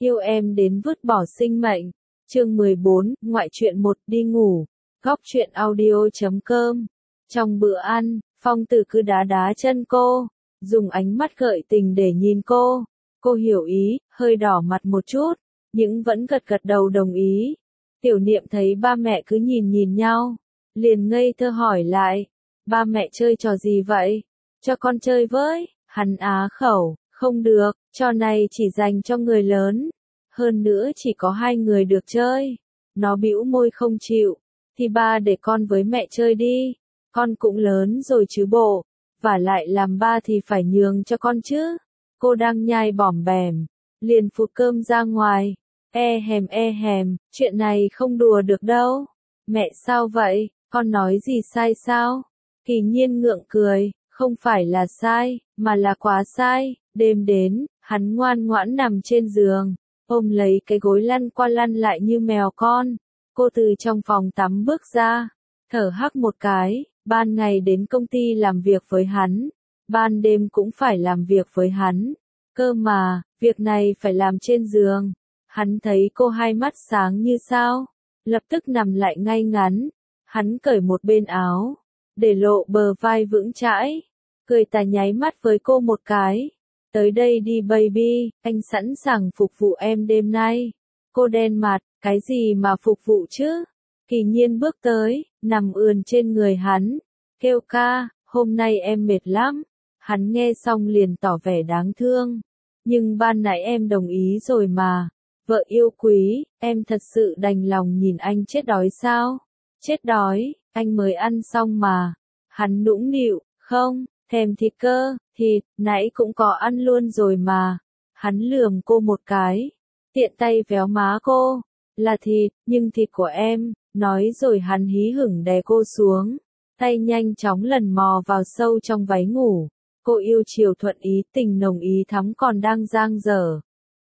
yêu em đến vứt bỏ sinh mệnh. Chương 14, ngoại truyện 1, đi ngủ. Góc truyện audio.com. Trong bữa ăn, Phong Tử cứ đá đá chân cô, dùng ánh mắt gợi tình để nhìn cô. Cô hiểu ý, hơi đỏ mặt một chút, nhưng vẫn gật gật đầu đồng ý. Tiểu Niệm thấy ba mẹ cứ nhìn nhau, liền ngây thơ hỏi lại, ba mẹ chơi trò gì vậy? Cho con chơi với. Hắn á khẩu, không được, trò này chỉ dành cho người lớn. Hơn nữa chỉ có 2 người được chơi. Nó bĩu môi không chịu, thì ba để con với mẹ chơi đi. Con cũng lớn rồi chứ bộ, vả lại làm ba thì phải nhường cho con chứ. Cô đang nhai bỏm bẻm, liền phụt cơm ra ngoài. E hèm, chuyện này không đùa được đâu. Mẹ sao vậy, con nói gì sai sao? Kỳ Nhiên ngượng cười, không phải là sai, mà là quá sai. Đêm đến, hắn ngoan ngoãn nằm trên giường, ôm lấy cái gối lăn qua lăn lại như mèo con. Cô từ trong phòng tắm bước ra, thở hắc một cái, ban ngày đến công ty làm việc với hắn, ban đêm cũng phải làm việc với hắn. Cơ mà, việc này phải làm trên giường. Hắn thấy cô hai mắt sáng như sao, lập tức nằm lại ngay ngắn. Hắn cởi một bên áo, để lộ bờ vai vững chãi, cười tà nháy mắt với cô một cái. Tới đây đi baby, anh sẵn sàng phục vụ em đêm nay. Cô đen mặt, cái gì mà phục vụ chứ? Kỳ Nhiên bước tới, nằm ườn trên người hắn, kêu ca, hôm nay em mệt lắm. Hắn nghe xong liền tỏ vẻ đáng thương. Nhưng ban nãy em đồng ý rồi mà. Vợ yêu quý, em thật sự đành lòng nhìn anh chết đói sao? Chết đói, anh mới ăn xong mà. Hắn nũng nịu, không, thèm thịt cơ, thịt, nãy cũng có ăn luôn rồi mà. Hắn lườm cô một cái, tiện tay véo má cô, là thịt, nhưng thịt của em, nói rồi hắn hí hửng đè cô xuống, tay nhanh chóng lần mò vào sâu trong váy ngủ. Cô yêu chiều thuận ý tình nồng ý thắm còn đang dang dở.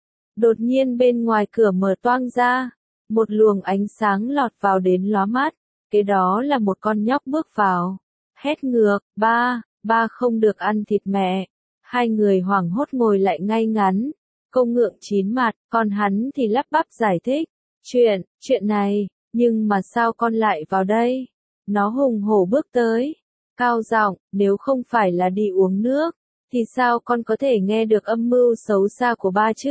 Đột nhiên bên ngoài cửa mở toang ra, một luồng ánh sáng lọt vào đến lóa mắt, kế đó là một con nhóc bước vào, hét ngược, ba không được ăn thịt mẹ. 2 người hoảng hốt ngồi lại ngay ngắn, cô ngượng chín mặt, còn hắn thì lắp bắp giải thích, chuyện này, nhưng mà sao con lại vào đây? Nó hùng hổ bước tới, cao giọng, nếu không phải là đi uống nước, thì sao con có thể nghe được âm mưu xấu xa của ba chứ?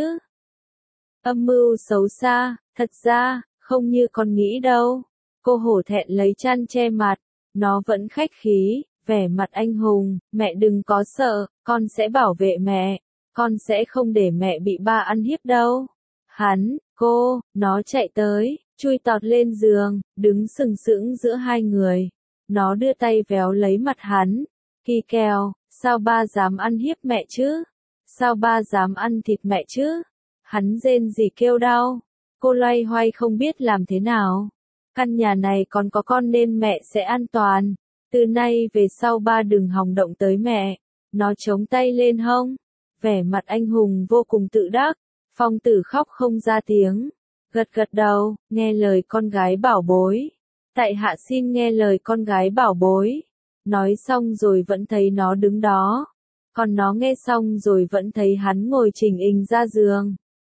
Âm mưu xấu xa, thật ra, không như con nghĩ đâu. Cô hổ thẹn lấy chăn che mặt, nó vẫn khách khí, vẻ mặt anh hùng, mẹ đừng có sợ, con sẽ bảo vệ mẹ, con sẽ không để mẹ bị ba ăn hiếp đâu. Hắn, cô, nó chạy tới, chui tọt lên giường, đứng sừng sững giữa 2 người. Nó đưa tay véo lấy mặt hắn, kỳ kèo, sao ba dám ăn hiếp mẹ chứ? Sao ba dám ăn thịt mẹ chứ? Hắn rên rỉ kêu đau, cô loay hoay không biết làm thế nào. Căn nhà này còn có con nên mẹ sẽ an toàn. Từ nay về sau ba đừng hòng động tới mẹ. Nó chống tay lên hông, vẻ mặt anh hùng vô cùng tự đắc. Phong Tử khóc không ra tiếng, gật gật đầu, nghe lời con gái bảo bối. Tại hạ xin nghe lời con gái bảo bối. Nói xong rồi vẫn thấy nó đứng đó. Còn nó nghe xong rồi vẫn thấy hắn ngồi chỉnh hình ra giường.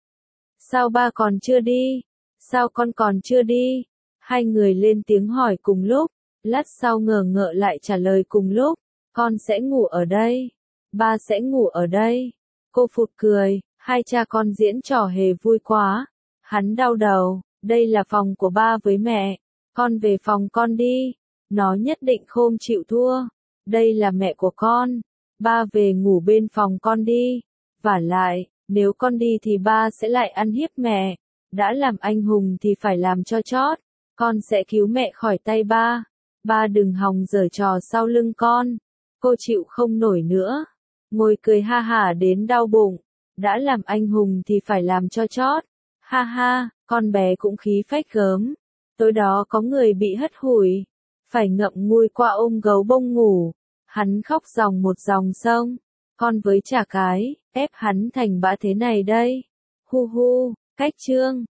Sao ba còn chưa đi? Sao con còn chưa đi? 2 người lên tiếng hỏi cùng lúc, lát sau ngờ ngợ lại trả lời cùng lúc, con sẽ ngủ ở đây. Ba sẽ ngủ ở đây. Cô phụt cười, 2 cha con diễn trò hề vui quá. Hắn đau đầu, đây là phòng của ba với mẹ, con về phòng con đi. Nó nhất định không chịu thua, đây là mẹ của con, ba về ngủ bên phòng con đi. Vả lại, nếu con đi thì ba sẽ lại ăn hiếp mẹ, đã làm anh hùng thì phải làm cho chót, con sẽ cứu mẹ khỏi tay ba. Ba đừng hòng giở trò sau lưng con. Cô chịu không nổi nữa, ngồi cười ha hả đến đau bụng, đã làm anh hùng thì phải làm cho chót. Ha ha, con bé cũng khí phách gớm. Tối đó có người bị hất hủi, phải ngậm ngùi qua ôm gấu bông ngủ. Hắn khóc dòng một dòng sông, con với chả cái, ép hắn thành bã thế này đây. Hu hu, cách chương.